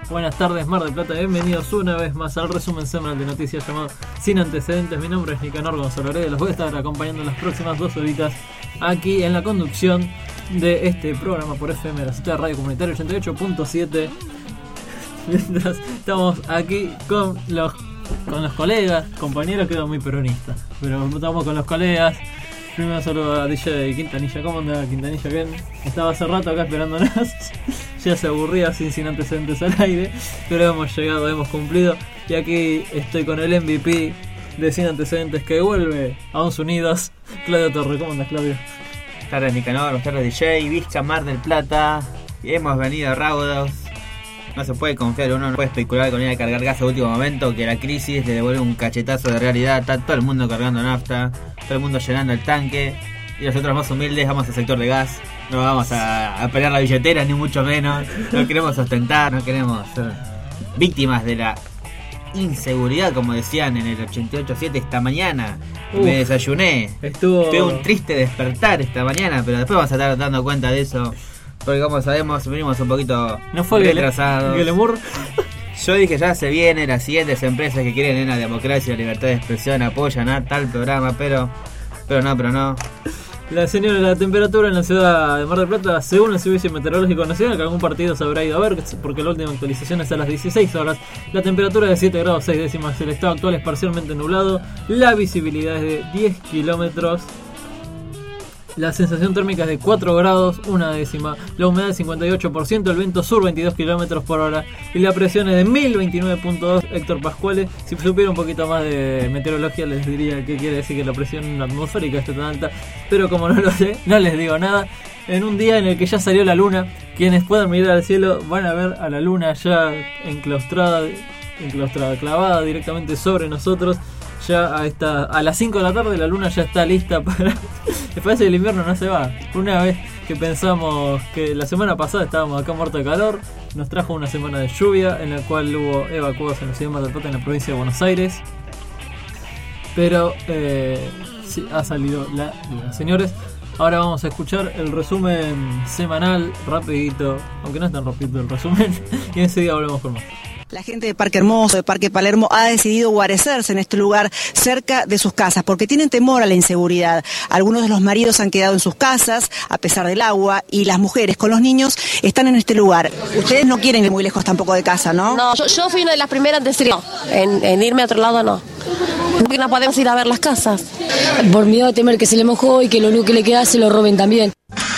Buenas tardes, Mar del Plata. Bienvenidos una vez más al resumen semanal de noticias llamado Sin Antecedentes. Mi nombre es Nicanor Gonzalo. Los voy a estar acompañando en las próximas 2 horitas aquí en la conducción de este programa por FM, la Ciudad de Radio Comunitaria 88.7. Mientras estamos aquí con los colegas, compañeros, quedo muy peronista, pero estamos con los colegas. Primero saludo a DJ Quintanilla. ¿Cómo anda Quintanilla? Bien, estaba hace rato acá esperándonos. Ya se aburría sin antecedentes al aire, pero hemos llegado, hemos cumplido. Y aquí estoy con el MVP de Sin Antecedentes que vuelve a Uns Unidos, Claudio Torre. ¿Cómo andas, Claudio? Buenas tardes, Nicanor, buenas tardes, DJ, Vizca, Mar del Plata. Y hemos venido raudos. No se puede confiar, uno no puede especular con ir a cargar gas a último momento, que la crisis le devuelve un cachetazo de realidad. Está todo el mundo cargando nafta, todo el mundo llenando el tanque, y nosotros más humildes vamos al sector de gas. No vamos a pelear la billetera, ni mucho menos. No queremos ostentar, no queremos ser víctimas de la inseguridad, como decían en el 88.7 esta mañana. Me desayuné, tuve un triste despertar esta mañana, pero después vamos a estar dando cuenta de eso. Porque como sabemos, venimos un poquito retrasados. Yo dije, ya se vienen las siguientes empresas que quieren en la democracia y la libertad de expresión, apoyan a tal programa, pero no. La temperatura en la ciudad de Mar del Plata, según el Servicio Meteorológico Nacional, que algún partido se habrá ido a ver, porque la última actualización está a las 16 horas. La temperatura es de 7 grados 6 décimas, el estado actual es parcialmente nublado, la visibilidad es de 10 kilómetros. La sensación térmica es de 4 grados, 1 décima. La humedad es 58%, el viento sur 22 km por hora. Y la presión es de 1029.2 Héctor Pascuales. Si supiera un poquito más de meteorología les diría qué quiere decir que la presión atmosférica esté tan alta. Pero como no lo sé, no les digo nada. En un día en el que ya salió la luna, quienes puedan mirar al cielo van a ver a la luna ya enclaustrada, clavada directamente sobre nosotros. Ya a las 5 de la tarde la luna ya está lista para... Después el invierno no se va. Una vez que pensamos que la semana pasada estábamos acá muertos de calor, nos trajo una semana de lluvia en la cual hubo evacuados en la ciudad de Mar del Plata, en la provincia de Buenos Aires. Pero sí, ha salido la luna. Señores, ahora vamos a escuchar el resumen semanal rapidito, aunque no es tan rapidito el resumen, y enseguida volvemos con más. La gente de Parque Hermoso, de Parque Palermo, ha decidido guarecerse en este lugar cerca de sus casas porque tienen temor a la inseguridad. Algunos de los maridos han quedado en sus casas a pesar del agua y las mujeres con los niños están en este lugar. Ustedes no quieren ir muy lejos tampoco de casa, ¿no? No, yo fui una de las primeras en decir no, en irme a otro lado no. Porque no podemos ir a ver las casas. Por miedo a temer que se le mojó y que lo único que le queda se lo roben también.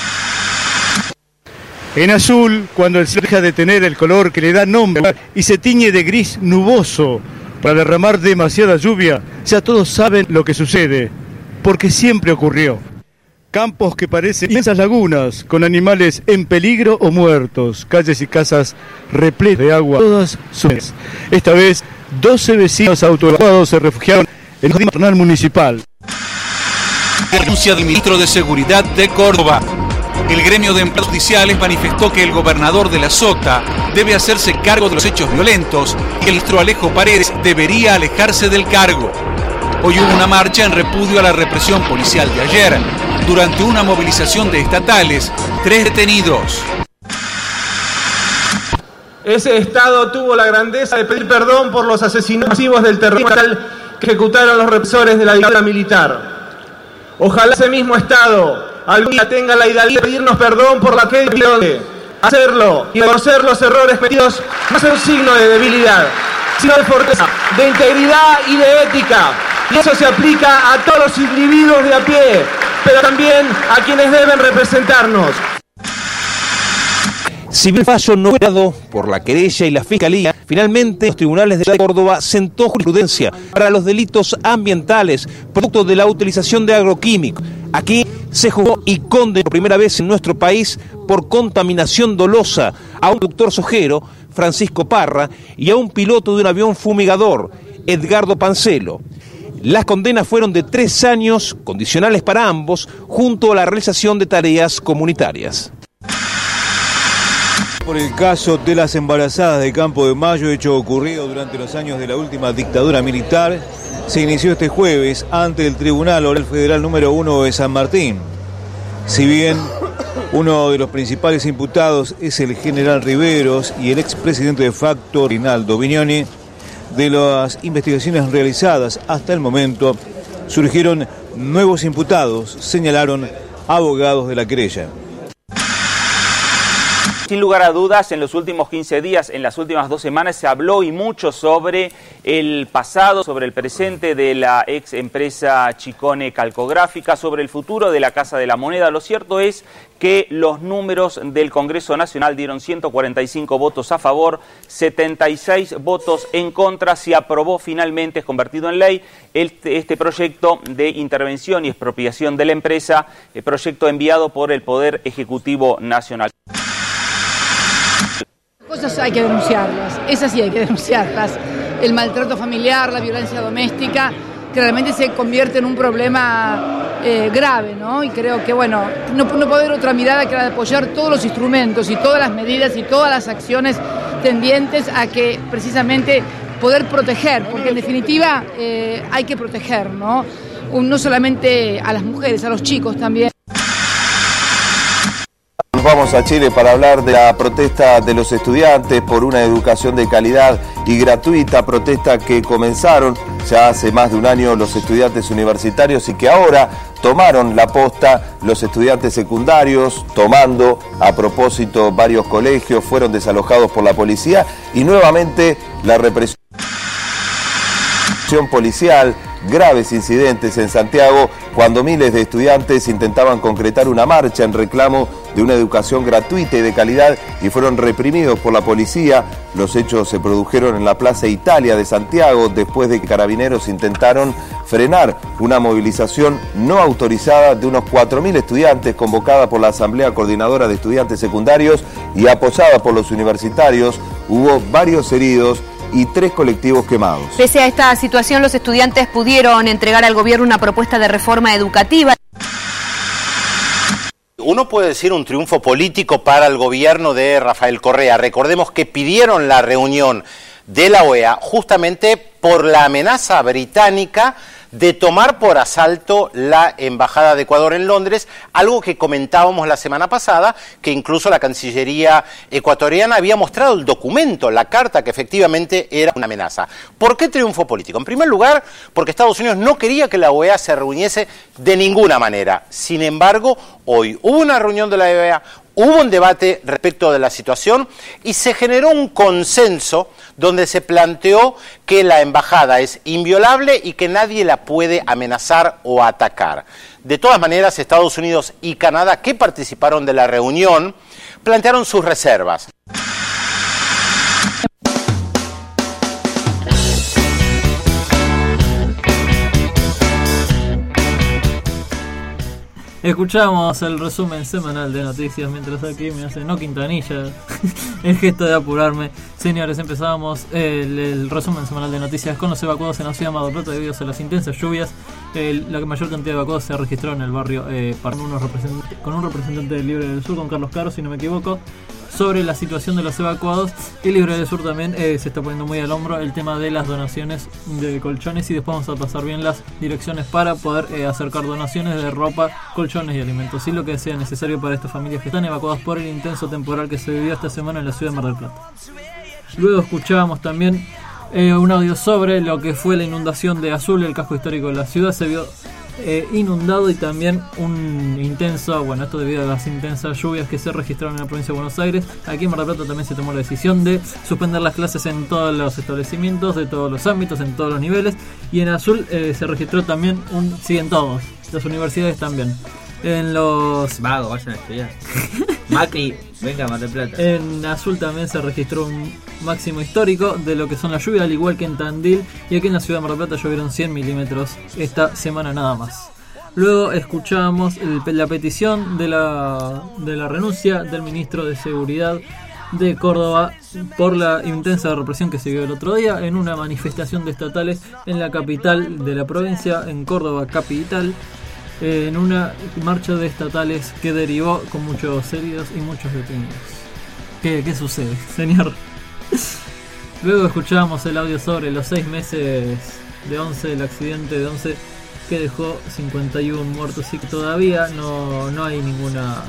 En azul, cuando el cielo deja de tener el color que le da nombre y se tiñe de gris nuboso para derramar demasiada lluvia, ya todos saben lo que sucede, porque siempre ocurrió. Campos que parecen inmensas lagunas, con animales en peligro o muertos, calles y casas repletas de agua, todas sucias. Esta vez, 12 vecinos autoevacuados se refugiaron en el jardín patronal municipal. Denuncia del ministro de Seguridad de Córdoba. El gremio de empleados judiciales manifestó que el gobernador de la Sota debe hacerse cargo de los hechos violentos y el ministro Alejo Paredes debería alejarse del cargo. Hoy hubo una marcha en repudio a la represión policial de ayer. Durante una movilización de estatales, 3 detenidos. Ese Estado tuvo la grandeza de pedir perdón por los asesinatos masivos del terrorismo que ejecutaron los represores de la dictadura militar. Ojalá ese mismo Estado algún día tenga la hidalguía de pedirnos perdón por la que hacerlo y reconocer los errores cometidos no es un signo de debilidad, sino de fortaleza, de integridad y de ética. Y eso se aplica a todos los individuos de a pie, pero también a quienes deben representarnos. Si bien el fallo no fue dado por la querella y la fiscalía, finalmente los tribunales de Córdoba sentó jurisprudencia para los delitos ambientales, producto de la utilización de agroquímicos. Aquí se juzgó y condenó por primera vez en nuestro país por contaminación dolosa a un conductor sojero, Francisco Parra, y a un piloto de un avión fumigador, Edgardo Pancelo. Las condenas fueron de 3 años, condicionales para ambos, junto a la realización de tareas comunitarias. Por el caso de las embarazadas de Campo de Mayo, hecho ocurrido durante los años de la última dictadura militar, se inició este jueves ante el Tribunal Oral Federal número 1 de San Martín. Si bien Uno de los principales imputados es el general Riveros y el expresidente de facto, Rinaldo Vignoni. De las investigaciones realizadas hasta el momento, surgieron nuevos imputados, señalaron abogados de la querella. Sin lugar a dudas, en los últimos 15 días, en las últimas 2 semanas, se habló y mucho sobre el pasado, sobre el presente de la ex empresa Chicone Calcográfica, sobre el futuro de la Casa de la Moneda. Lo cierto es que los números del Congreso Nacional dieron 145 votos a favor, 76 votos en contra. Se aprobó finalmente, es convertido en ley, este proyecto de intervención y expropiación de la empresa, el proyecto enviado por el Poder Ejecutivo Nacional. Cosas hay que denunciarlas, esas sí hay que denunciarlas. El maltrato familiar, la violencia doméstica, que realmente se convierte en un problema grave, ¿no? Y creo que, bueno, no puede haber otra mirada que la de apoyar todos los instrumentos y todas las medidas y todas las acciones tendientes a que precisamente poder proteger, porque en definitiva hay que proteger, ¿no? No solamente a las mujeres, a los chicos también. Nos vamos a Chile para hablar de la protesta de los estudiantes por una educación de calidad y gratuita, protesta que comenzaron ya hace más de un año los estudiantes universitarios y que ahora tomaron la posta los estudiantes secundarios, tomando a propósito varios colegios, fueron desalojados por la policía y nuevamente la represión policial. Graves incidentes en Santiago cuando miles de estudiantes intentaban concretar una marcha en reclamo de una educación gratuita y de calidad y fueron reprimidos por la policía. Los hechos se produjeron en la Plaza Italia de Santiago después de que carabineros intentaron frenar una movilización no autorizada de unos 4.000 estudiantes convocada por la Asamblea Coordinadora de Estudiantes Secundarios y apoyada por los universitarios. Hubo varios heridos y 3 colectivos quemados. Pese a esta situación, los estudiantes pudieron entregar al gobierno una propuesta de reforma educativa. Uno puede decir un triunfo político para el gobierno de Rafael Correa. Recordemos que pidieron la reunión de la OEA justamente por la amenaza británica de tomar por asalto la Embajada de Ecuador en Londres, algo que comentábamos la semana pasada, que incluso la Cancillería ecuatoriana había mostrado el documento, la carta, que efectivamente era una amenaza. ¿Por qué triunfo político? En primer lugar, porque Estados Unidos no quería que la OEA se reuniese de ninguna manera. Sin embargo, hoy hubo una reunión de la OEA, hubo un debate respecto de la situación y se generó un consenso donde se planteó que la embajada es inviolable y que nadie la puede amenazar o atacar. De todas maneras, Estados Unidos y Canadá, que participaron de la reunión, plantearon sus reservas. Escuchamos el resumen semanal de noticias mientras aquí me hace Quintanilla el gesto de apurarme. Señores, empezamos el resumen semanal de noticias con los evacuados en la ciudad de Mar del Plata debido a las intensas lluvias. La mayor cantidad de evacuados se registró en el barrio con un representante de Libre del Sur, con Carlos Caro, si no me equivoco, sobre la situación de los evacuados. Y Libre del Sur también se está poniendo muy al hombro el tema de las donaciones de colchones, y después vamos a pasar bien las direcciones para poder acercar donaciones de ropa, colchones y alimentos, y lo que sea necesario para estas familias que están evacuadas por el intenso temporal que se vivió esta semana en la ciudad de Mar del Plata. Luego escuchábamos también un audio sobre lo que fue la inundación de Azul, el casco histórico de la ciudad. Se vio inundado, y también un intenso, bueno, esto debido a las intensas lluvias que se registraron en la provincia de Buenos Aires. Aquí en Mar del Plata también se tomó la decisión de suspender las clases en todos los establecimientos, de todos los ámbitos, en todos los niveles, y en Azul se registró también siguen todos, las universidades también. En los vagos, vayan a estudiar. Macri, venga a Mar del Plata. En Azul también se registró un máximo histórico de lo que son las lluvias, al igual que en Tandil, y aquí en la ciudad de Mar del Plata llovieron 100 milímetros esta semana nada más. Luego escuchamos la petición de la renuncia del ministro de Seguridad de Córdoba por la intensa represión que se vio el otro día en una manifestación de estatales en la capital de la provincia, en Córdoba capital, en una marcha de estatales que derivó con muchos heridos y muchos detenidos. ¿Qué sucede, señor? Luego escuchamos el audio sobre los 6 meses de Once, el accidente de Once que dejó 51 muertos, y que todavía no hay ninguna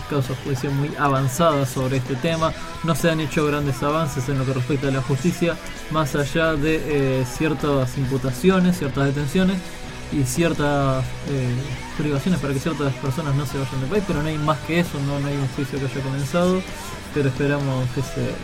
causas judiciales muy avanzadas sobre este tema. No se han hecho grandes avances en lo que respecta a la justicia, más allá de ciertas imputaciones, ciertas detenciones y ciertas privaciones para que ciertas personas no se vayan del país, pero no hay más que eso, no hay un juicio que haya comenzado, pero esperamos que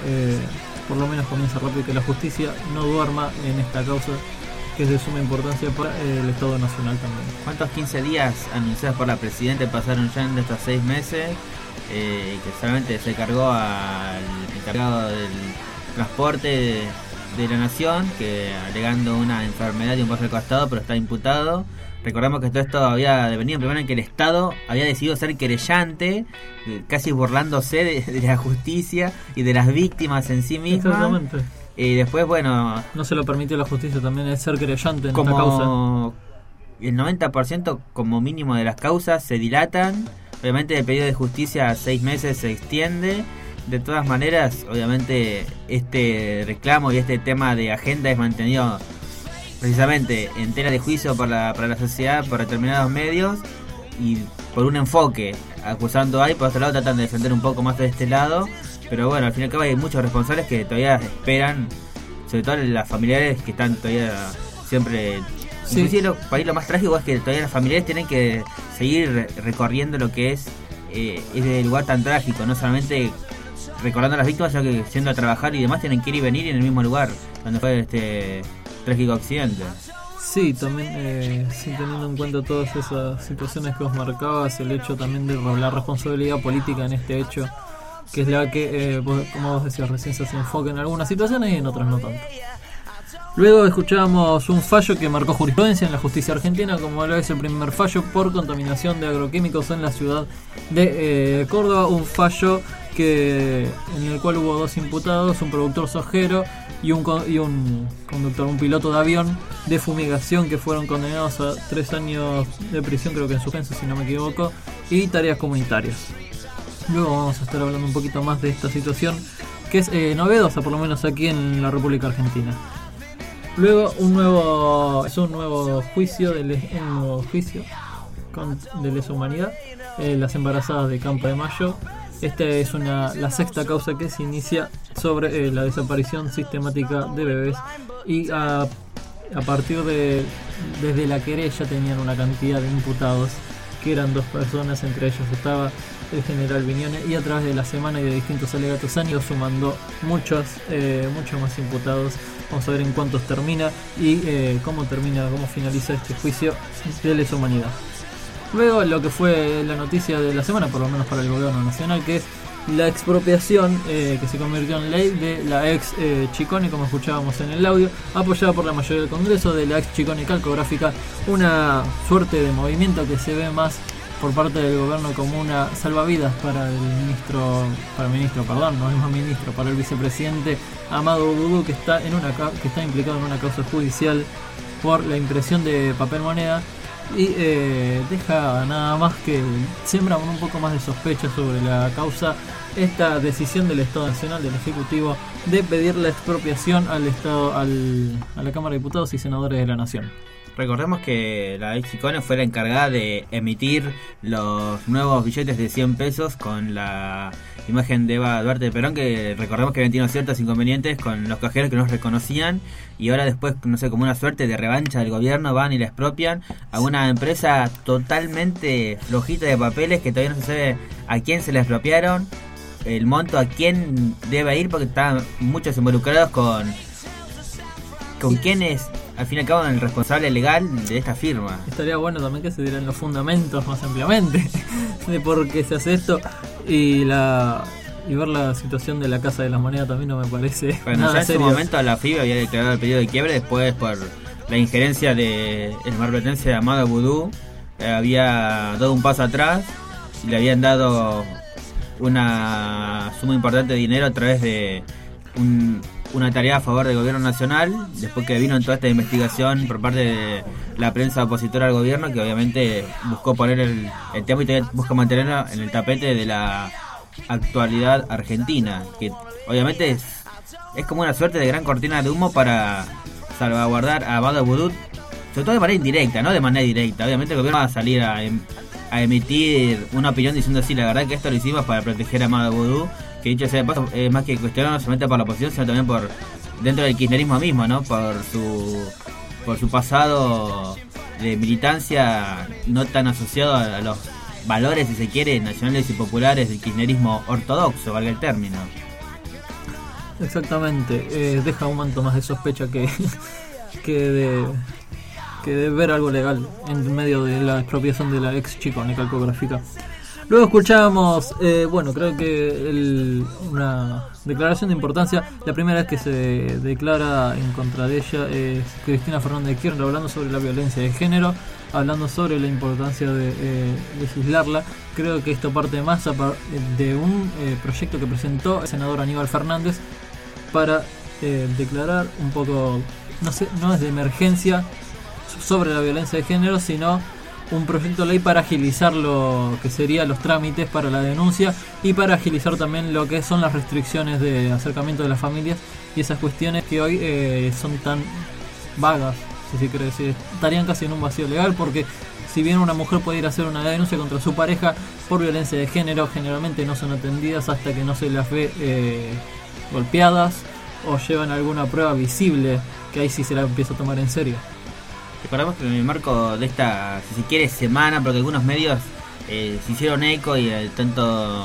por lo menos comience rápido y que la justicia no duerma en esta causa, que es de suma importancia para el Estado Nacional también. ¿Cuántos 15 días anunciados por la Presidenta pasaron ya en estos 6 meses? Que solamente se cargó al encargado del transporte de la Nación, que alegando una enfermedad y un paso al costado, pero está imputado. Recordemos que todo esto había devenido primero en que el Estado había decidido ser querellante, casi burlándose de la justicia y de las víctimas en sí mismas. Exactamente. Y después, bueno... No se lo permitió la justicia también es ser querellante en esta causa. El 90% como mínimo de las causas se dilatan. Obviamente el pedido de justicia a 6 meses se extiende. De todas maneras, obviamente este reclamo y este tema de agenda es mantenido precisamente en tela de juicio para la sociedad por determinados medios y por un enfoque acusando ahí, por otro lado tratan de defender un poco más de este lado, pero bueno, al fin y al cabo hay muchos responsables que todavía esperan, sobre todo las familiares que están todavía siempre... Sí. Inclusive para ir lo más trágico es que todavía las familiares tienen que seguir recorriendo lo que es ese lugar tan trágico, no solamente recordando a las víctimas, sino que yendo a trabajar y demás tienen que ir y venir en el mismo lugar donde fue este trágico accidente. Sí, también teniendo en cuenta todas esas situaciones que vos marcabas, el hecho también de la responsabilidad política en este hecho, que es la que, como vos decías recién, se enfoca en algunas situaciones y en otras no tanto. Luego escuchábamos un fallo que marcó jurisprudencia en la justicia argentina, como lo es el primer fallo por contaminación de agroquímicos en la ciudad de Córdoba, un fallo en el cual hubo 2 imputados, un productor sojero y un conductor, un piloto de avión de fumigación, que fueron condenados a 3 años de prisión, creo que en suspenso si no me equivoco, y tareas comunitarias. Luego vamos a estar hablando un poquito más de esta situación, que es novedosa, por lo menos aquí en la República Argentina. Luego un nuevo juicio de lesa humanidad, las embarazadas de Campo de Mayo. Esta es la 6ª causa que se inicia sobre la desaparición sistemática de bebés, y a partir desde la querella tenían una cantidad de imputados que eran 2 personas, entre ellos estaba el general Viñone, y a través de la semana y de distintos alegatos han ido sumando muchos más imputados. Vamos a ver en cuántos termina y cómo finaliza este juicio de lesa humanidad. Luego lo que fue la noticia de la semana, por lo menos para el gobierno nacional, que es la expropiación que se convirtió en ley de la ex Chicone, como escuchábamos en el audio, apoyada por la mayoría del Congreso, de la ex Chicone Calcográfica, una suerte de movimiento que se ve más por parte del gobierno como una salvavidas para el para el vicepresidente Amado Boudou, que está implicado en una causa judicial por la impresión de papel moneda, y deja nada más que siembra un poco más de sospecha sobre la causa esta decisión del Estado Nacional, del Ejecutivo, de pedir la expropiación al Estado, a la Cámara de Diputados y Senadores de la Nación. Recordemos que la ex Chicone fue la encargada de emitir los nuevos billetes de 100 pesos con la imagen de Eva Duarte de Perón, que recordemos que habían tenido ciertos inconvenientes con los cajeros que no reconocían, y ahora después, no sé, como una suerte de revancha del gobierno, van y la expropian a una empresa totalmente flojita de papeles, que todavía no se sabe a quién se la expropiaron, el monto a quién debe ir, porque están muchos involucrados con quién es al fin y al cabo el responsable legal de esta firma. Estaría bueno también que se dieran los fundamentos más ampliamente de por qué se hace esto, y ver la situación de la Casa de las Monedas también no me parece bueno, nada ya serio. En su momento la FIB había declarado el periodo de quiebre, después por la injerencia del marplatense Amado Boudou había dado un paso atrás y le habían dado una suma importante de dinero a través de una tarea a favor del gobierno nacional, después que vino en toda esta investigación por parte de la prensa opositora al gobierno, que obviamente buscó poner el tema y todavía busca mantenerlo en el tapete de la actualidad argentina, que obviamente es como una suerte de gran cortina de humo para salvaguardar a Amado Boudou, sobre todo de manera indirecta, no de manera directa. Obviamente el gobierno va a salir a a emitir una opinión diciendo sí, la verdad que esto lo hicimos para proteger a Maga Vudú, que dicho sea de paso, más que cuestionado no solamente por la oposición, sino también por dentro del kirchnerismo mismo, ¿no? Por su pasado de militancia no tan asociado a los valores, si se quiere, nacionales y populares del kirchnerismo ortodoxo, valga el término. Exactamente, deja un manto más de sospecha que de ver algo legal en medio de la expropiación de la ex Chicone Calcográfica. Luego escuchábamos, creo que una declaración de importancia. La primera vez que se declara en contra de ella es Cristina Fernández de Kirchner, hablando sobre la violencia de género, hablando sobre la importancia de legislarla. Creo que esto parte más de un proyecto que presentó el senador Aníbal Fernández para declarar un poco, no es de emergencia sobre la violencia de género, sino un proyecto de ley para agilizar lo que serían los trámites para la denuncia y para agilizar también lo que son las restricciones de acercamiento de las familias y esas cuestiones que hoy son tan vagas, si se quiere decir, estarían casi en un vacío legal, porque si bien una mujer puede ir a hacer una denuncia contra su pareja por violencia de género, generalmente no son atendidas hasta que no se las ve golpeadas o llevan alguna prueba visible, que ahí sí se la empieza a tomar en serio. Recordamos que en el marco de esta, si se quiere, semana, porque algunos medios se hicieron eco y tanto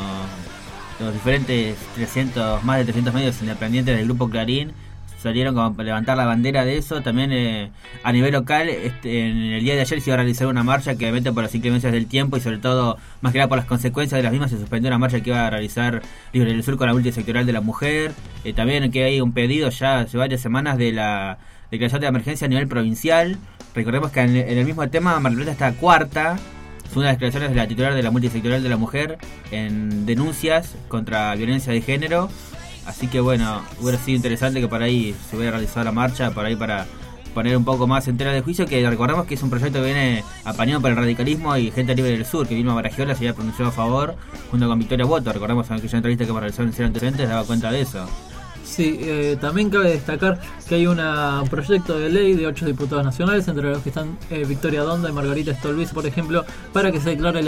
los diferentes más de 300 medios independientes del grupo Clarín salieron como para levantar la bandera de eso. También a nivel local, en el día de ayer se iba a realizar una marcha que obviamente por las inclemencias del tiempo y sobre todo, más que nada por las consecuencias de las mismas, se suspendió una marcha que iba a realizar Libre del Sur con la multisectorial de la mujer. También que hay un pedido ya hace varias semanas de la declaración de emergencia a nivel provincial. Recordemos que en el mismo tema Mar del Plata está cuarta. Son unas declaraciones de la titular de la multisectorial de la mujer en denuncias contra violencia de género. Así que bueno, hubiera sido interesante que por ahí se hubiera realizado la marcha, por ahí para poner un poco más en tela de juicio, que recordemos que es un proyecto que viene apañado por el radicalismo y gente libre del sur, que vino a Baragiola, se había pronunciado a favor junto con Victoria Boto. Recordemos en aquella entrevista que hemos realizado en Cero Antecedentes, daba cuenta de eso. Sí, también cabe destacar que hay un proyecto de ley de 8 diputados nacionales, entre los que están Victoria Donda y Margarita Stolbiz, por ejemplo, para que se declare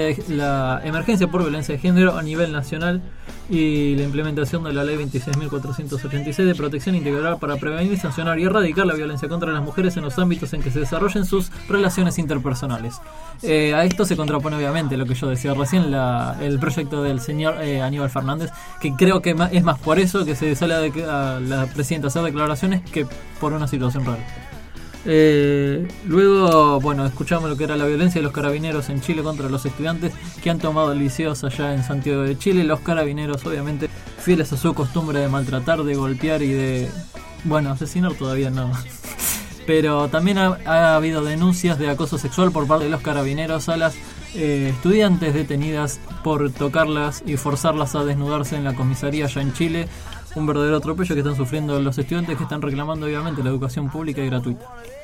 la emergencia por violencia de género a nivel nacional y la implementación de la ley 26.486 de protección integral para prevenir, sancionar y erradicar la violencia contra las mujeres en los ámbitos en que se desarrollen sus relaciones interpersonales. A esto se contrapone obviamente lo que yo decía recién, el proyecto del señor Aníbal Fernández, que creo que es más por eso que se sale a la presidenta a hacer declaraciones que por una situación real. Luego, escuchamos lo que era la violencia de los carabineros en Chile contra los estudiantes que han tomado liceos allá en Santiago de Chile. Los carabineros, obviamente, fieles a su costumbre de maltratar, de golpear y de... asesinar todavía no. Pero también ha habido denuncias de acoso sexual por parte de los carabineros a las estudiantes detenidas por tocarlas y forzarlas a desnudarse en la comisaría allá en Chile. Un verdadero atropello que están sufriendo los estudiantes, que están reclamando obviamente la educación pública y gratuita.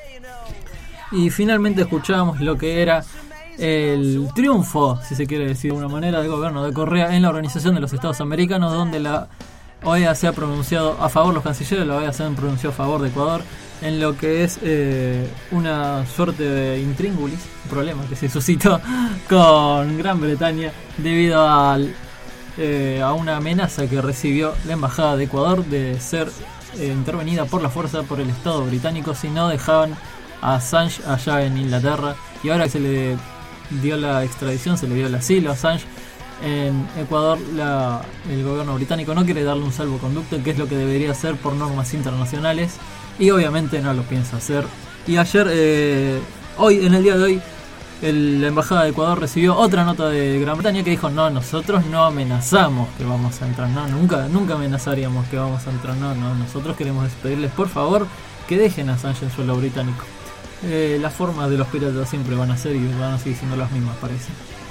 Y finalmente escuchábamos lo que era el triunfo, si se quiere decir de alguna manera, del gobierno de Correa en la Organización de los Estados Americanos, donde la OEA se ha pronunciado a favor, los cancilleres de la OEA se han pronunciado a favor de Ecuador en lo que es una suerte de intríngulis, un problema que se suscitó con Gran Bretaña debido a una amenaza que recibió la Embajada de Ecuador de ser intervenida por la fuerza por el Estado británico si no dejaban a Assange allá en Inglaterra. Y ahora que se le dio la extradición, se le dio el asilo a Assange en Ecuador, el gobierno británico no quiere darle un salvoconducto, que es lo que debería hacer por normas internacionales, y obviamente no lo piensa hacer. Y ayer, en el día de hoy, la Embajada de Ecuador recibió otra nota de Gran Bretaña que dijo: no, nosotros no amenazamos que vamos a entrar, no, nunca amenazaríamos que vamos a entrar, no, nosotros queremos pedirles por favor que dejen a Assange en suelo británico. Las formas de los piratas siempre van a ser y van a seguir siendo las mismas, parece.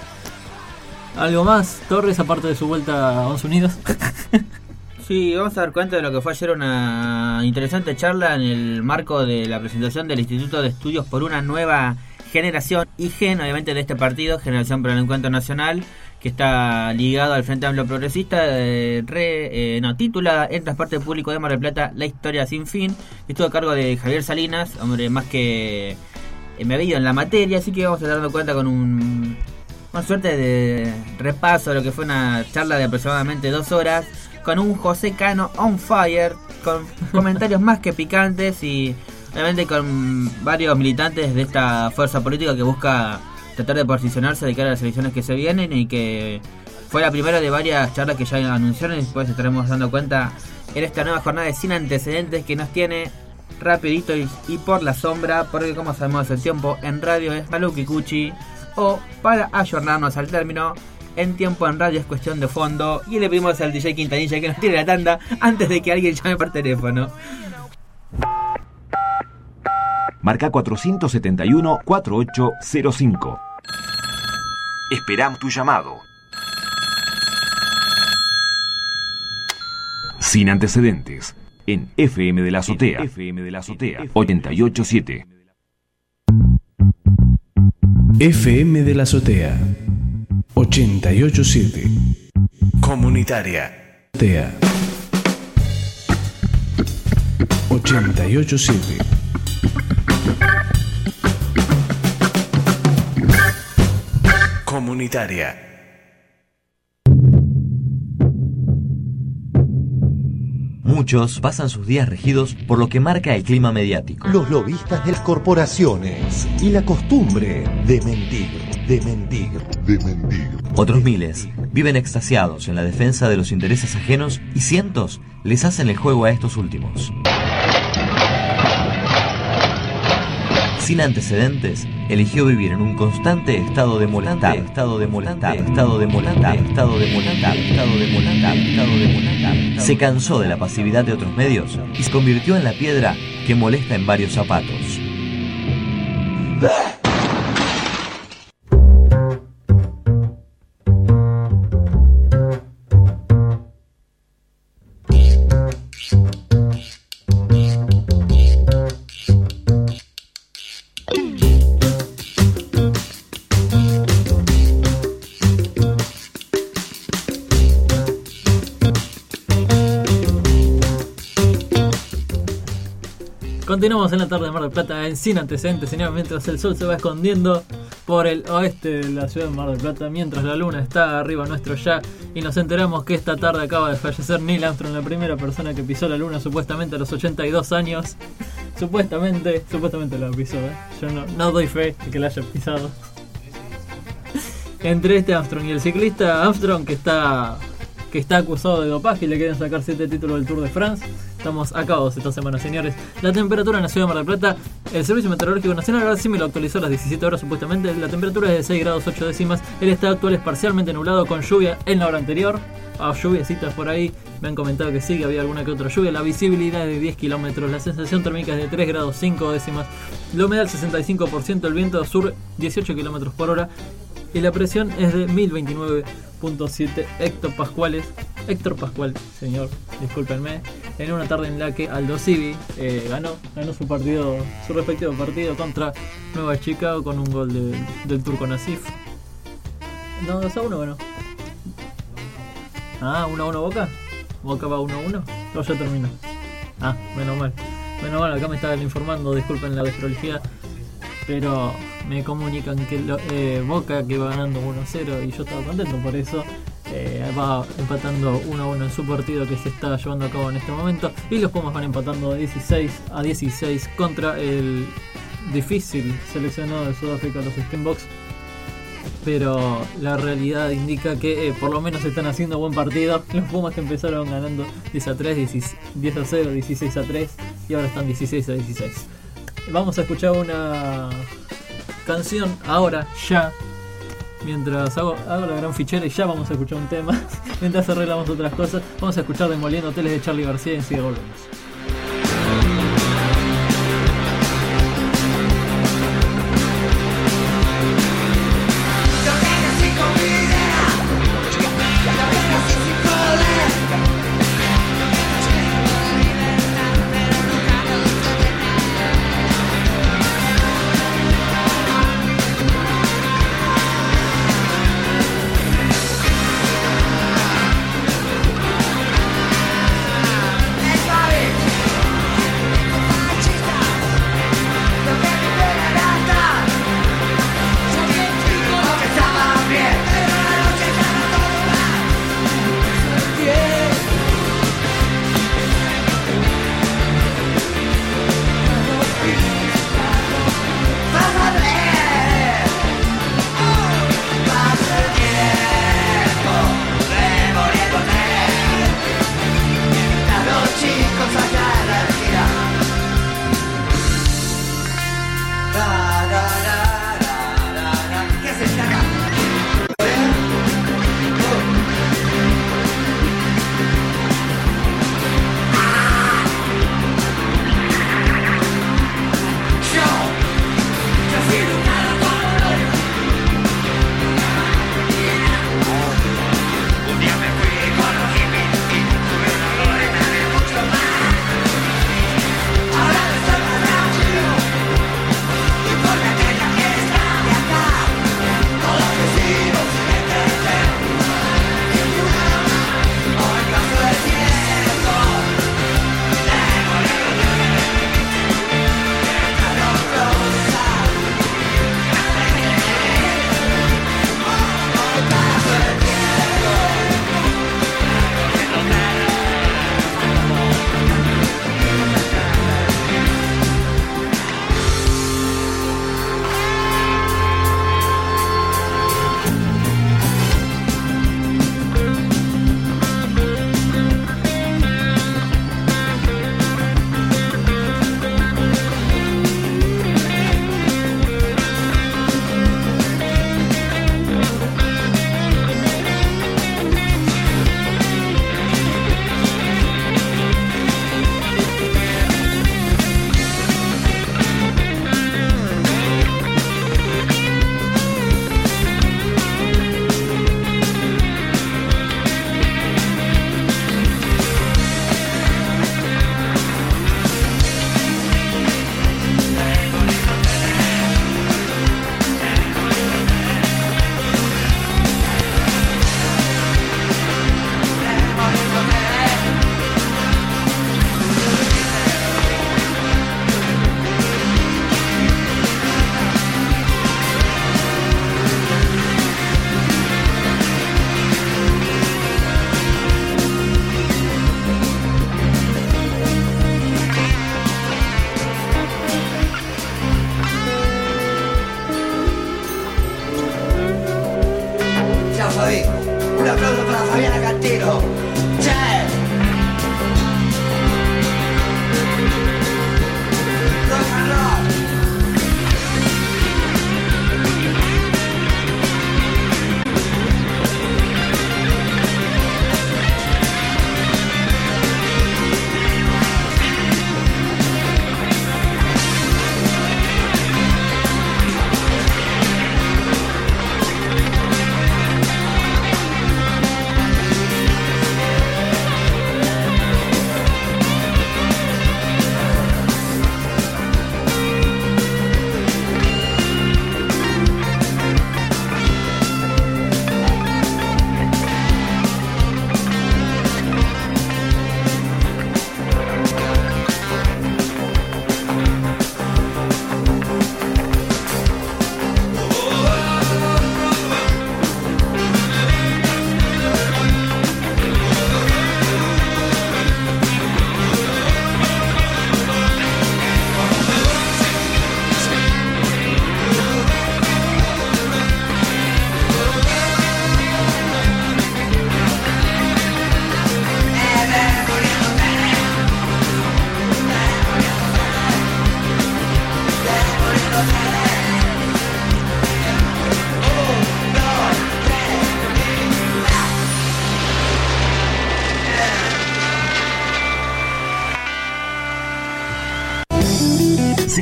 ¿Algo más, Torres, aparte de su vuelta a Estados Unidos? Sí, vamos a dar cuenta de lo que fue ayer una interesante charla en el marco de la presentación del Instituto de Estudios por una Nueva Generación, IGEN, obviamente de este partido, Generación para el Encuentro Nacional, que está ligado al Frente Amplio Progresista, titulada El transporte público de Mar del Plata, la historia sin fin, que estuvo a cargo de Javier Salinas, hombre más que bebido en la materia, así que vamos a darnos cuenta con un una suerte de repaso de lo que fue una charla de aproximadamente 2 horas con un José Cano on fire, con comentarios más que picantes y obviamente con varios militantes de esta fuerza política que busca tratar de posicionarse de cara a las elecciones que se vienen y que fue la primera de varias charlas que ya anunciaron y después estaremos dando cuenta en esta nueva jornada de Sin Antecedentes que nos tiene rapidito y por la sombra, porque como sabemos el tiempo en radio es Maluki Cuchi, o para ayornarnos al término, en tiempo en radio es cuestión de fondo, y le pedimos al DJ Quintanilla que nos tire la tanda antes de que alguien llame por teléfono. Marca 471-4805. Esperamos tu llamado. Sin Antecedentes, en FM de la Azotea, 88.7. FM de la Azotea, 88.7. Comunitaria. TEA 88.7. Comunitaria. Muchos pasan sus días regidos por lo que marca el clima mediático. Los lobistas de las corporaciones y la costumbre de mentir. Otros miles viven extasiados en la defensa de los intereses ajenos y cientos les hacen el juego a estos últimos. Sin Antecedentes eligió vivir en un constante estado de molestar. Se cansó de la pasividad de otros medios y se convirtió en la piedra que molesta en varios zapatos. Continuamos en la tarde de Mar del Plata en Sin Antecedentes, señor, mientras el sol se va escondiendo por el oeste de la ciudad de Mar del Plata, mientras la luna está arriba nuestro ya, y nos enteramos que esta tarde acaba de fallecer Neil Armstrong, la primera persona que pisó la luna, supuestamente a los 82 años. Supuestamente la pisó, Yo no doy fe de que la haya pisado. Entre este Armstrong y el ciclista Armstrong, que está acusado de dopaje y le quieren sacar 7 títulos del Tour de France. Estamos acabados esta semana, señores. La temperatura en la ciudad de Mar del Plata, el Servicio Meteorológico Nacional ahora sí me lo actualizó a las 17 horas supuestamente. La temperatura es de 6 grados 8 décimas. El estado actual es parcialmente nublado con lluvia en la hora anterior. Lluviecitas por ahí, me han comentado que sí, que había alguna que otra lluvia. La visibilidad es de 10 kilómetros, la sensación térmica es de 3 grados 5 décimas. La humedad 65%, el viento sur 18 kilómetros por hora. Y la presión es de 1029.7 hectopascuales. Héctor Pascual, señor, discúlpenme. En una tarde en la que Aldo Civi ganó su respectivo partido contra Nueva Chicago con un gol del turco Nasif. No, 2-1 ganó. 1-1 Boca. Boca va 1-1. No, ya terminó. Menos mal. Acá me estaban informando, disculpen la desprolijidad, pero me comunican que Boca que va ganando 1-0 y yo estaba contento por eso. Va empatando 1-1 en su partido que se está llevando a cabo en este momento, y los Pumas van empatando de 16-16 contra el difícil seleccionado de Sudáfrica, los Springboks. Pero la realidad indica que por lo menos están haciendo buen partido. Los Pumas que empezaron ganando 10-3, 10-0, 16-3 y ahora están 16-16. Vamos a escuchar una canción ahora, ya. Mientras hago la gran fichera y ya vamos a escuchar un tema. Mientras arreglamos otras cosas, vamos a escuchar Demoliendo Hoteles de Charly García y enseguida volvemos. Everybody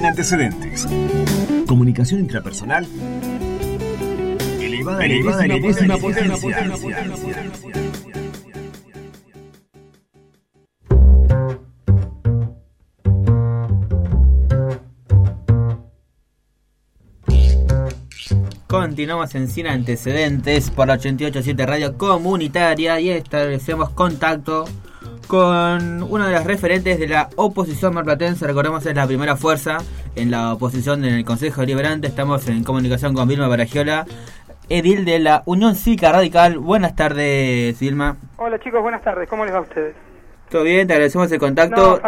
sin antecedentes. Comunicación intrapersonal elevada a la enésima potencia. Continuamos en Sin Antecedentes por la 88.7 Radio Comunitaria y establecemos contacto con uno de los referentes de la oposición marplatense. Recordemos, es la primera fuerza en la oposición en el Consejo Deliberante. Estamos en comunicación con Vilma Baragiola, edil de la Unión Cívica Radical. Buenas tardes, Vilma. Hola chicos, buenas tardes. ¿Cómo les va a ustedes? Todo bien, te agradecemos el contacto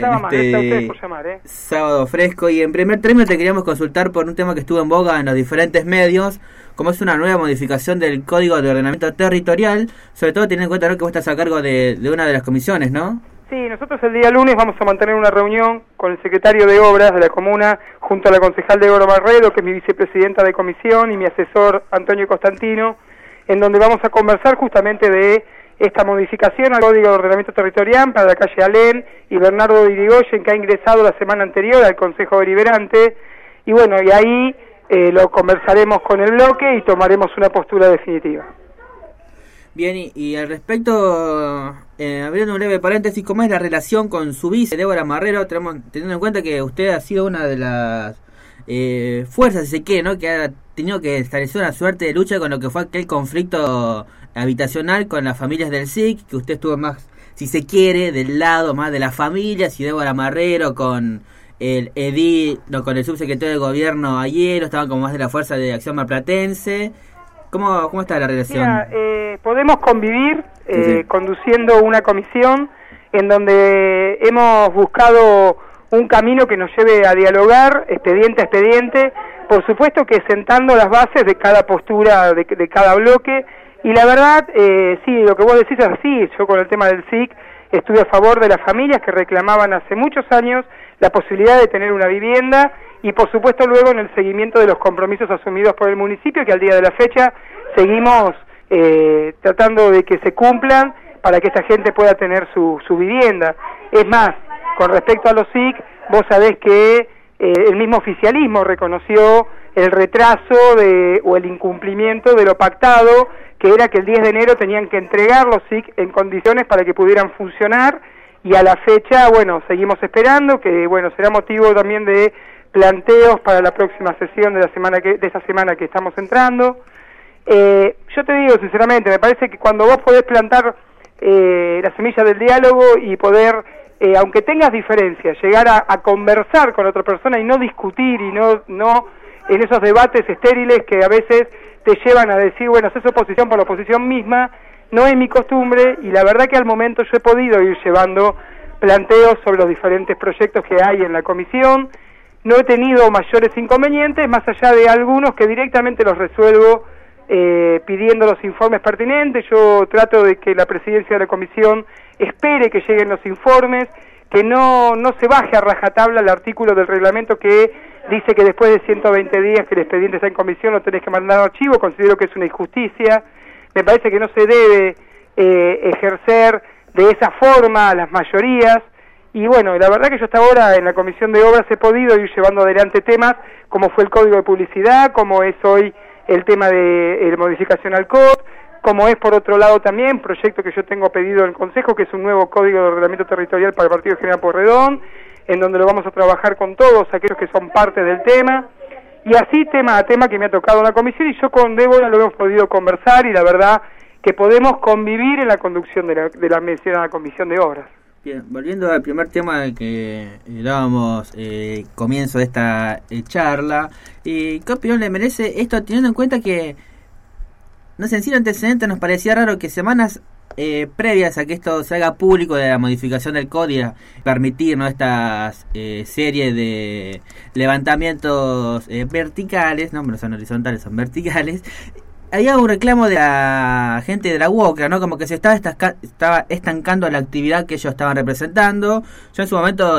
sábado fresco. Y en primer término te queríamos consultar por un tema que estuvo en boga en los diferentes medios, como es una nueva modificación del Código de Ordenamiento Territorial, sobre todo teniendo en cuenta, ¿no?, que vos estás a cargo de una de las comisiones, ¿no? Sí, nosotros el día lunes vamos a mantener una reunión con el secretario de Obras de la comuna, junto a la concejal Débora Marredo, que es mi vicepresidenta de comisión, y mi asesor Antonio Costantino, en donde vamos a conversar justamente de esta modificación al Código de Ordenamiento Territorial para la calle Alén y Bernardo de Irigoyen, que ha ingresado la semana anterior al Consejo Deliberante, y bueno, y ahí lo conversaremos con el bloque y tomaremos una postura definitiva. Bien, y al respecto, abriendo un breve paréntesis, ¿cómo es la relación con su vice, Débora Marrero, teniendo en cuenta que usted ha sido una de las fuerzas, si se quiere, ¿no?, que ha tenido que establecer una suerte de lucha con lo que fue aquel conflicto habitacional con las familias del SIC, que usted estuvo más, si se quiere, del lado más de las familias, y Débora Marrero con el edil, no, con el subsecretario de gobierno ayer, estaban como más de la Fuerza de Acción Marplatense. ¿Cómo está la relación? Mira, podemos convivir conduciendo una comisión en donde hemos buscado un camino que nos lleve a dialogar expediente a expediente, por supuesto que sentando las bases de cada postura de cada bloque. Y la verdad, sí, lo que vos decís es así. Yo con el tema del SIC estuve a favor de las familias que reclamaban hace muchos años la posibilidad de tener una vivienda, y por supuesto luego en el seguimiento de los compromisos asumidos por el municipio, que al día de la fecha seguimos tratando de que se cumplan para que esta gente pueda tener su vivienda. Es más, con respecto a los SIC, vos sabés que el mismo oficialismo reconoció el retraso o el incumplimiento de lo pactado, que era que el 10 de enero tenían que entregar los SIC en condiciones para que pudieran funcionar, y a la fecha, bueno, seguimos esperando, que bueno, será motivo también de planteos para la próxima sesión de esa semana que estamos entrando. Yo te digo sinceramente, me parece que cuando vos podés plantar la semilla del diálogo y poder, aunque tengas diferencias, llegar a conversar con otra persona y no discutir y no en esos debates estériles que a veces te llevan a decir, bueno, haces oposición por la oposición misma, no es mi costumbre, y la verdad que al momento yo he podido ir llevando planteos sobre los diferentes proyectos que hay en la comisión. No he tenido mayores inconvenientes, más allá de algunos que directamente los resuelvo pidiendo los informes pertinentes. Yo trato de que la presidencia de la comisión espere que lleguen los informes, que no se baje a rajatabla el artículo del reglamento que dice que después de 120 días que el expediente está en comisión lo tenés que mandar a archivo. Considero que es una injusticia. Me parece que no se debe ejercer de esa forma a las mayorías. Y bueno, la verdad que yo hasta ahora en la Comisión de Obras he podido ir llevando adelante temas como fue el Código de Publicidad, como es hoy el tema de modificación al COD, como es por otro lado también proyecto que yo tengo pedido en el Consejo, que es un nuevo Código de Ordenamiento Territorial para el Partido General Pueyrredón, en donde lo vamos a trabajar con todos aquellos que son parte del tema, y así tema a tema que me ha tocado en la comisión, y yo con Débora lo hemos podido conversar, y la verdad que podemos convivir en la conducción de la mencionada Comisión de Obras. Bien, volviendo al primer tema que dábamos comienzo de esta charla, ¿qué opinión le merece esto, teniendo en cuenta que, no sé, en sí antecedente nos parecía raro que semanas previas a que esto se haga público de la modificación del código, permitir, ¿no?, estas serie de levantamientos verticales, no son horizontales, son verticales? Había un reclamo de la gente de la UOCRA, ¿no? Como que se estaba estancando la actividad que ellos estaban representando. Yo en su momento,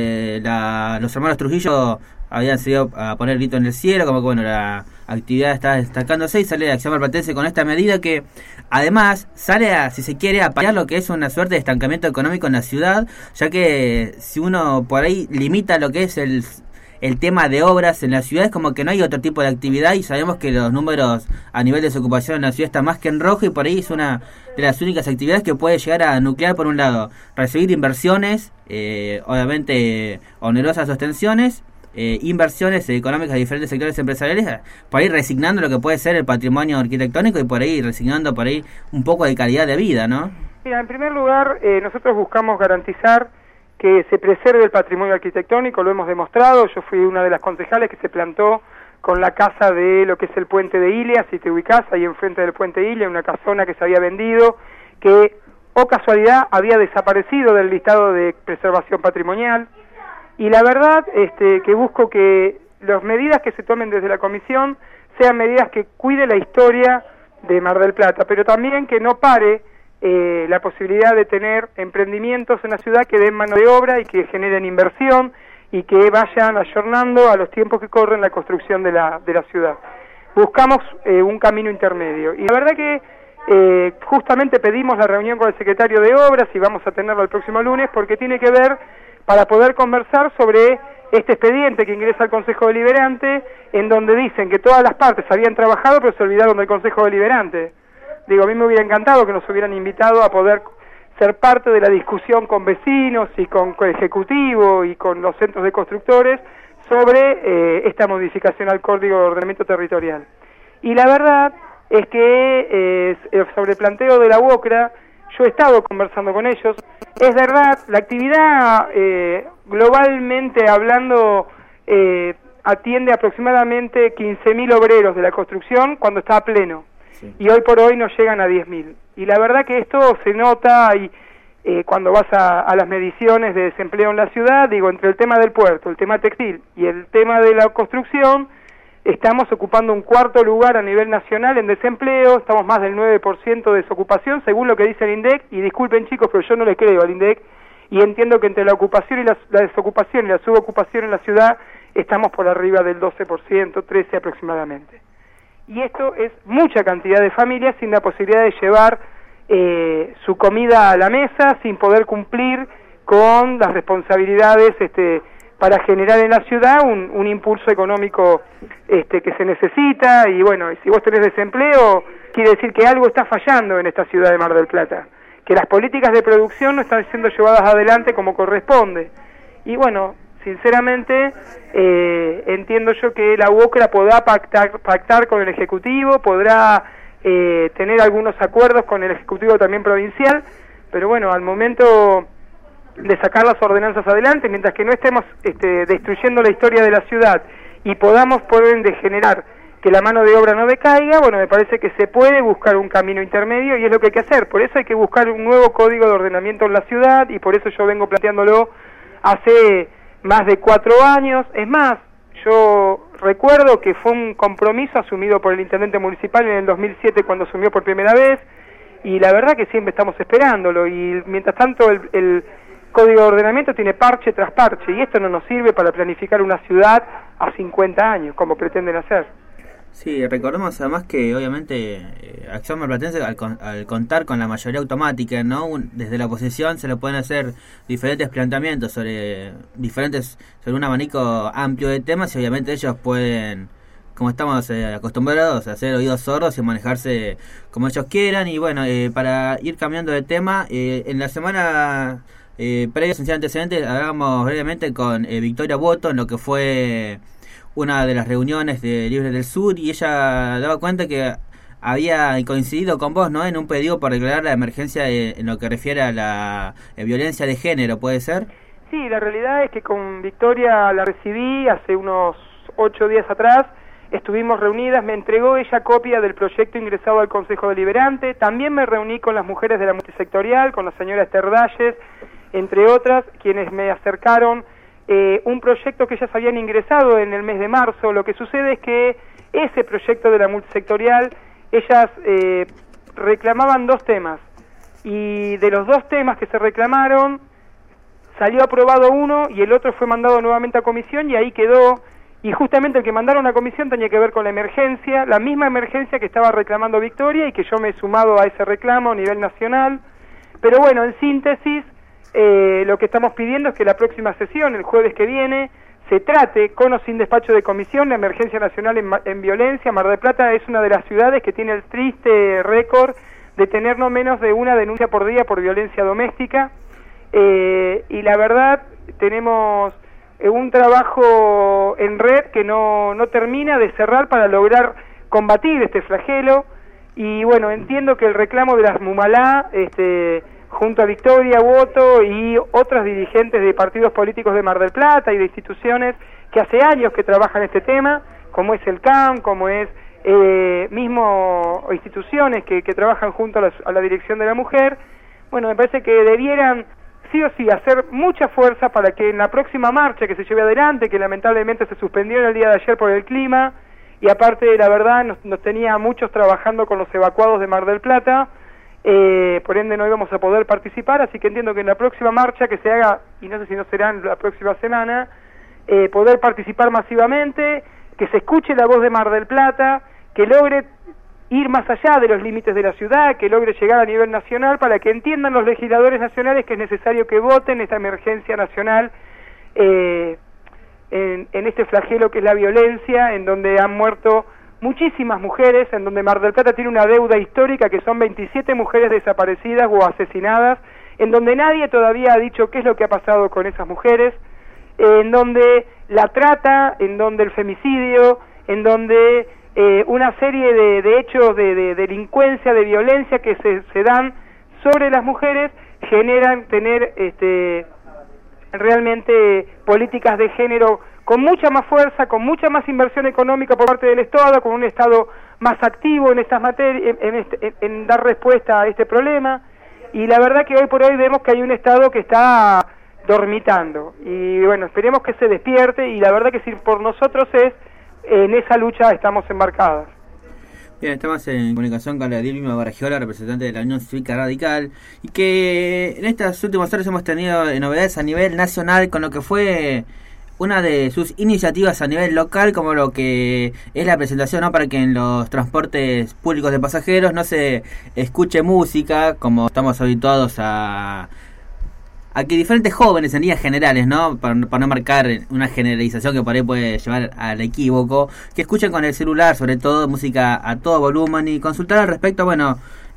los hermanos Trujillo habían salido a poner grito en el cielo, como que bueno, la actividad está destacándose, y sale de Acción Marplatense con esta medida que además sale a, si se quiere, a paliar lo que es una suerte de estancamiento económico en la ciudad, ya que si uno por ahí limita lo que es el tema de obras en la ciudad es como que no hay otro tipo de actividad y sabemos que los números a nivel de desocupación en la ciudad están más que en rojo y por ahí es una de las únicas actividades que puede llegar a nuclear, por un lado, recibir inversiones, obviamente onerosas sostenciones, inversiones económicas de diferentes sectores empresariales, por ahí resignando lo que puede ser el patrimonio arquitectónico y por ahí resignando por ahí un poco de calidad de vida, ¿no? Mira, en primer lugar, nosotros buscamos garantizar que se preserve el patrimonio arquitectónico, lo hemos demostrado. Yo fui una de las concejales que se plantó con la casa de lo que es el puente de Ilia, si te ubicás, ahí enfrente del puente de Ilia, una casona que se había vendido, que, oh casualidad, había desaparecido del listado de preservación patrimonial. Y la verdad que busco que las medidas que se tomen desde la comisión sean medidas que cuiden la historia de Mar del Plata, pero también que no pare la posibilidad de tener emprendimientos en la ciudad que den mano de obra y que generen inversión y que vayan ayornando a los tiempos que corren la construcción de la ciudad. Buscamos un camino intermedio y la verdad que justamente pedimos la reunión con el secretario de Obras y vamos a tenerlo el próximo lunes porque tiene que ver para poder conversar sobre este expediente que ingresa al Consejo Deliberante en donde dicen que todas las partes habían trabajado pero se olvidaron del Consejo Deliberante. Digo, a mí me hubiera encantado que nos hubieran invitado a poder ser parte de la discusión con vecinos y con Ejecutivo y con los centros de constructores sobre esta modificación al Código de Ordenamiento Territorial. Y la verdad es que sobre el planteo de la UOCRA, yo he estado conversando con ellos. Es verdad, la actividad globalmente hablando atiende aproximadamente 15.000 obreros de la construcción cuando está a pleno. Y hoy por hoy no llegan a 10.000. Y la verdad que esto se nota y cuando vas a las mediciones de desempleo en la ciudad, digo, entre el tema del puerto, el tema textil y el tema de la construcción, estamos ocupando un cuarto lugar a nivel nacional en desempleo, estamos más del 9% de desocupación, según lo que dice el INDEC, y disculpen chicos, pero yo no les creo al INDEC, y entiendo que entre la ocupación y la desocupación y la subocupación en la ciudad, estamos por arriba del 12%, 13% aproximadamente. Y esto es mucha cantidad de familias sin la posibilidad de llevar su comida a la mesa, sin poder cumplir con las responsabilidades para generar en la ciudad un impulso económico que se necesita. Y bueno, si vos tenés desempleo, quiere decir que algo está fallando en esta ciudad de Mar del Plata, que las políticas de producción no están siendo llevadas adelante como corresponde. Y bueno, sinceramente, entiendo yo que la UOCRA podrá pactar con el Ejecutivo, podrá tener algunos acuerdos con el Ejecutivo también provincial, pero bueno, al momento de sacar las ordenanzas adelante, mientras que no estemos destruyendo la historia de la ciudad y podamos por ende generar que la mano de obra no decaiga, bueno, me parece que se puede buscar un camino intermedio y es lo que hay que hacer. Por eso hay que buscar un nuevo código de ordenamiento en la ciudad y por eso yo vengo planteándolo hace más de 4 años. Es más, yo recuerdo que fue un compromiso asumido por el intendente municipal en el 2007 cuando asumió por primera vez y la verdad que siempre estamos esperándolo y mientras tanto el Código de Ordenamiento tiene parche tras parche y esto no nos sirve para planificar una ciudad a 50 años como pretenden hacer. Sí, recordemos además que obviamente Acción Marplatense al contar con la mayoría automática, ¿no? Desde la oposición se le pueden hacer diferentes planteamientos sobre un abanico amplio de temas y obviamente ellos pueden, como estamos acostumbrados, a hacer oídos sordos y manejarse como ellos quieran. Y bueno, para ir cambiando de tema, en la semana previa sin antecedentes hablamos brevemente con Victoria Boto en lo que fue una de las reuniones de Libres del Sur y ella daba cuenta que había coincidido con vos, ¿no?, en un pedido para declarar la emergencia en lo que refiere a la violencia de género, ¿puede ser? Sí, la realidad es que con Victoria la recibí hace unos 8 días atrás, estuvimos reunidas, me entregó ella copia del proyecto ingresado al Consejo Deliberante, también me reuní con las mujeres de la multisectorial, con la señora Esther Dalles, entre otras, quienes me acercaron un proyecto que ellas habían ingresado en el mes de marzo. Lo que sucede es que ese proyecto de la multisectorial, ellas reclamaban 2 temas, y de los 2 temas que se reclamaron, salió aprobado uno y el otro fue mandado nuevamente a comisión y ahí quedó, y justamente el que mandaron a comisión tenía que ver con la emergencia, la misma emergencia que estaba reclamando Victoria y que yo me he sumado a ese reclamo a nivel nacional. Pero bueno, en síntesis, lo que estamos pidiendo es que la próxima sesión, el jueves que viene, se trate, con o sin despacho de comisión, la emergencia nacional en violencia. Mar del Plata es una de las ciudades que tiene el triste récord de tener no menos de una denuncia por día por violencia doméstica, y la verdad tenemos un trabajo en red que no termina de cerrar para lograr combatir este flagelo. Y bueno, entiendo que el reclamo de las Mumalá, junto a Victoria Boto y otros dirigentes de partidos políticos de Mar del Plata y de instituciones que hace años que trabajan este tema, como es el CAM, como es mismo instituciones que trabajan junto a la Dirección de la Mujer, bueno, me parece que debieran sí o sí hacer mucha fuerza para que en la próxima marcha que se lleve adelante, que lamentablemente se suspendió en el día de ayer por el clima, y aparte la verdad nos tenía muchos trabajando con los evacuados de Mar del Plata, por ende no íbamos a poder participar, así que entiendo que en la próxima marcha que se haga, y no sé si no será en la próxima semana, poder participar masivamente, que se escuche la voz de Mar del Plata, que logre ir más allá de los límites de la ciudad, que logre llegar a nivel nacional, para que entiendan los legisladores nacionales que es necesario que voten esta emergencia nacional en este flagelo que es la violencia, en donde han muerto muchísimas mujeres, en donde Mar del Plata tiene una deuda histórica que son 27 mujeres desaparecidas o asesinadas, en donde nadie todavía ha dicho qué es lo que ha pasado con esas mujeres, en donde la trata, en donde el femicidio, en donde una serie de hechos de delincuencia, de violencia que se dan sobre las mujeres, generan tener realmente políticas de género con mucha más fuerza, con mucha más inversión económica por parte del Estado, con un Estado más activo en estas materias, en dar respuesta a este problema. Y la verdad que hoy por hoy vemos que hay un Estado que está dormitando, y bueno, esperemos que se despierte, y la verdad que si por nosotros en esa lucha estamos embarcadas. Bien, estamos en comunicación con la Dilma Baragiola, representante de la Unión Cívica Radical, y que en estas últimas horas hemos tenido novedades a nivel nacional con lo que fue una de sus iniciativas a nivel local, como lo que es la presentación, ¿no?, para que en los transportes públicos de pasajeros no se escuche música, como estamos habituados a que diferentes jóvenes en líneas generales, ¿no?, para no marcar una generalización que por ahí puede llevar al equívoco, que escuchen con el celular, sobre todo, música a todo volumen, y consultar al respecto, bueno, ¿por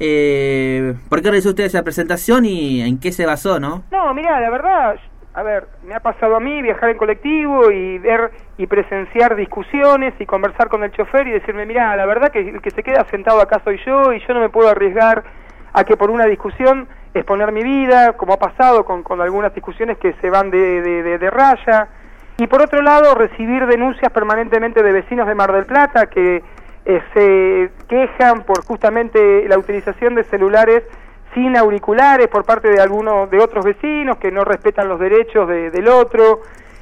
qué realizó usted esa presentación y en qué se basó, no? No, mira, la verdad, a ver, me ha pasado a mí viajar en colectivo y ver y presenciar discusiones y conversar con el chofer y decirme, mira, la verdad que el que se queda sentado acá soy yo, y yo no me puedo arriesgar a que por una discusión exponer mi vida, como ha pasado con algunas discusiones que se van de raya. Y por otro lado, recibir denuncias permanentemente de vecinos de Mar del Plata que se quejan por justamente la utilización de celulares sin auriculares por parte de algunos de otros vecinos que no respetan los derechos del otro.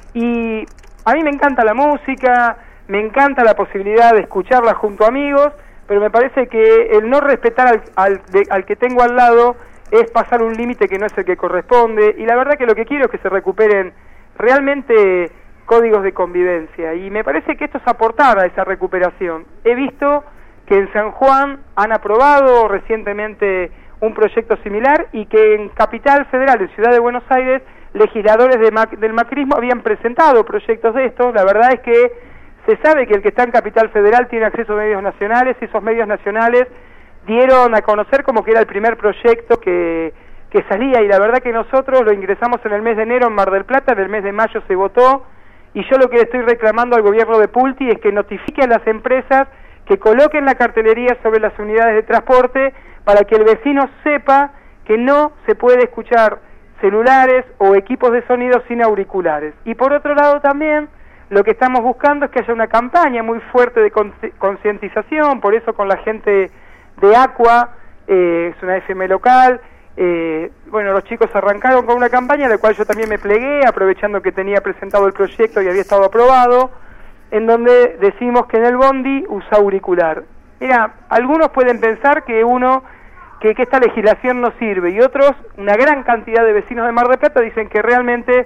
Y a mí me encanta la música, me encanta la posibilidad de escucharla junto a amigos, pero me parece que el no respetar al que tengo al lado es pasar un límite que no es el que corresponde, y la verdad que lo que quiero es que se recuperen realmente códigos de convivencia, y me parece que esto es aportar a esa recuperación. He visto que en San Juan han aprobado recientemente un proyecto similar, y que en Capital Federal, en Ciudad de Buenos Aires, legisladores del macrismo habían presentado proyectos de estos. La verdad es que se sabe que el que está en Capital Federal tiene acceso a medios nacionales, y esos medios nacionales dieron a conocer como que era el primer proyecto que salía, y la verdad que nosotros lo ingresamos en el mes de enero en Mar del Plata, en el mes de mayo se votó, y yo lo que le estoy reclamando al gobierno de Pulti es que notifique a las empresas que coloquen la cartelería sobre las unidades de transporte, para que el vecino sepa que no se puede escuchar celulares o equipos de sonido sin auriculares. Y por otro lado también, lo que estamos buscando es que haya una campaña muy fuerte de concientización, por eso con la gente de Aqua, es una FM local, bueno, los chicos arrancaron con una campaña, a la cual yo también me plegué, aprovechando que tenía presentado el proyecto y había estado aprobado, en donde decimos que en el bondi usa auricular. Mira, algunos pueden pensar que esta legislación no sirve, y otros, una gran cantidad de vecinos de Mar del Plata, dicen que realmente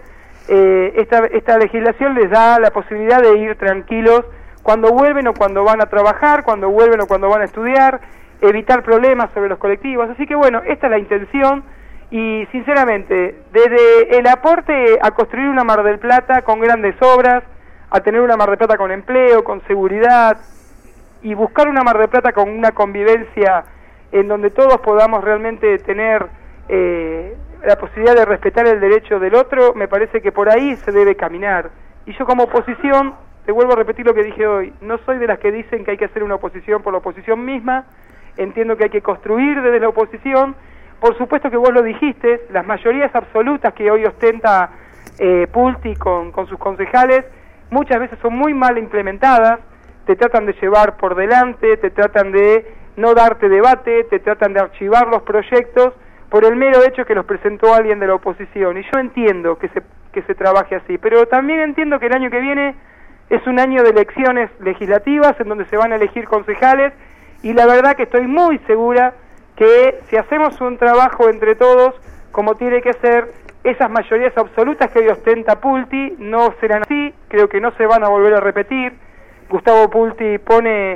esta legislación les da la posibilidad de ir tranquilos cuando vuelven o cuando van a trabajar, cuando vuelven o cuando van a estudiar, evitar problemas sobre los colectivos. Así que bueno, esta es la intención, y sinceramente, desde el aporte a construir una Mar del Plata con grandes obras, a tener una Mar del Plata con empleo, con seguridad, y buscar una Mar del Plata con una convivencia en donde todos podamos realmente tener la posibilidad de respetar el derecho del otro. Me parece que por ahí se debe caminar. Y yo como oposición, te vuelvo a repetir lo que dije hoy, no soy de las que dicen que hay que hacer una oposición por la oposición misma. Entiendo que hay que construir desde la oposición. Por supuesto que vos lo dijiste, las mayorías absolutas que hoy ostenta Pulti con sus concejales, muchas veces son muy mal implementadas, te tratan de llevar por delante, te tratan de no darte debate, te tratan de archivar los proyectos por el mero hecho que los presentó alguien de la oposición. Y yo entiendo que se trabaje así, pero también entiendo que el año que viene es un año de elecciones legislativas en donde se van a elegir concejales, y la verdad que estoy muy segura que si hacemos un trabajo entre todos como tiene que ser, esas mayorías absolutas que hoy ostenta Pulti no serán así, creo que no se van a volver a repetir. Gustavo Pulti pone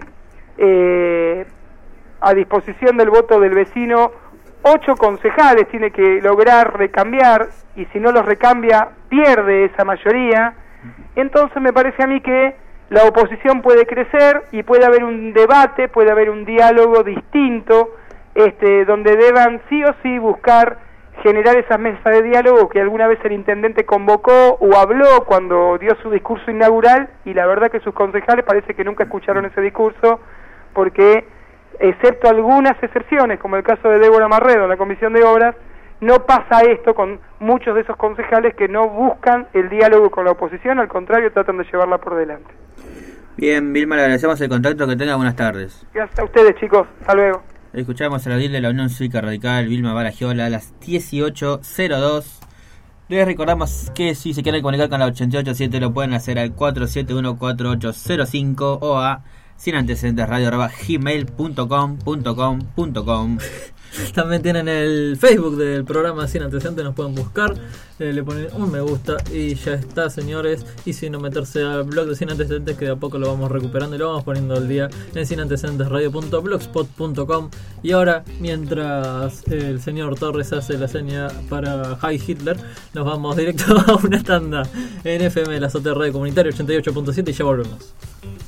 a disposición del voto del vecino 8 concejales, tiene que lograr recambiar, y si no los recambia pierde esa mayoría. Entonces me parece a mí que la oposición puede crecer y puede haber un debate, puede haber un diálogo distinto, donde deban sí o sí buscar generar esas mesas de diálogo que alguna vez el intendente convocó o habló cuando dio su discurso inaugural, y la verdad que sus concejales parece que nunca escucharon ese discurso, porque excepto algunas excepciones, como el caso de Débora Marredo en la Comisión de Obras, no pasa esto con muchos de esos concejales que no buscan el diálogo con la oposición, al contrario, tratan de llevarla por delante. Bien, Vilma, le agradecemos el contacto, que tenga buenas tardes. Gracias a ustedes, chicos, hasta luego. Escuchamos a la líder de la Unión Cívica Radical, Vilma Baragiola, a las 18:02. Les recordamos que si se quieren comunicar con la 887 lo pueden hacer al 471-4805 o a sinantecedentesradio@gmail.com. También tienen el Facebook del programa Sin Antecedentes, nos pueden buscar, le ponen un me gusta y ya está, señores. Y si no, meterse al blog de Sin Antecedentes, que de a poco lo vamos recuperando y lo vamos poniendo al día en sinantecedentesradio.blogspot.com. Y ahora, mientras el señor Torres hace la seña para Heil Hitler, nos vamos directo a una tanda en FM de la Azotea Radio Comunitaria 88.7 y ya volvemos.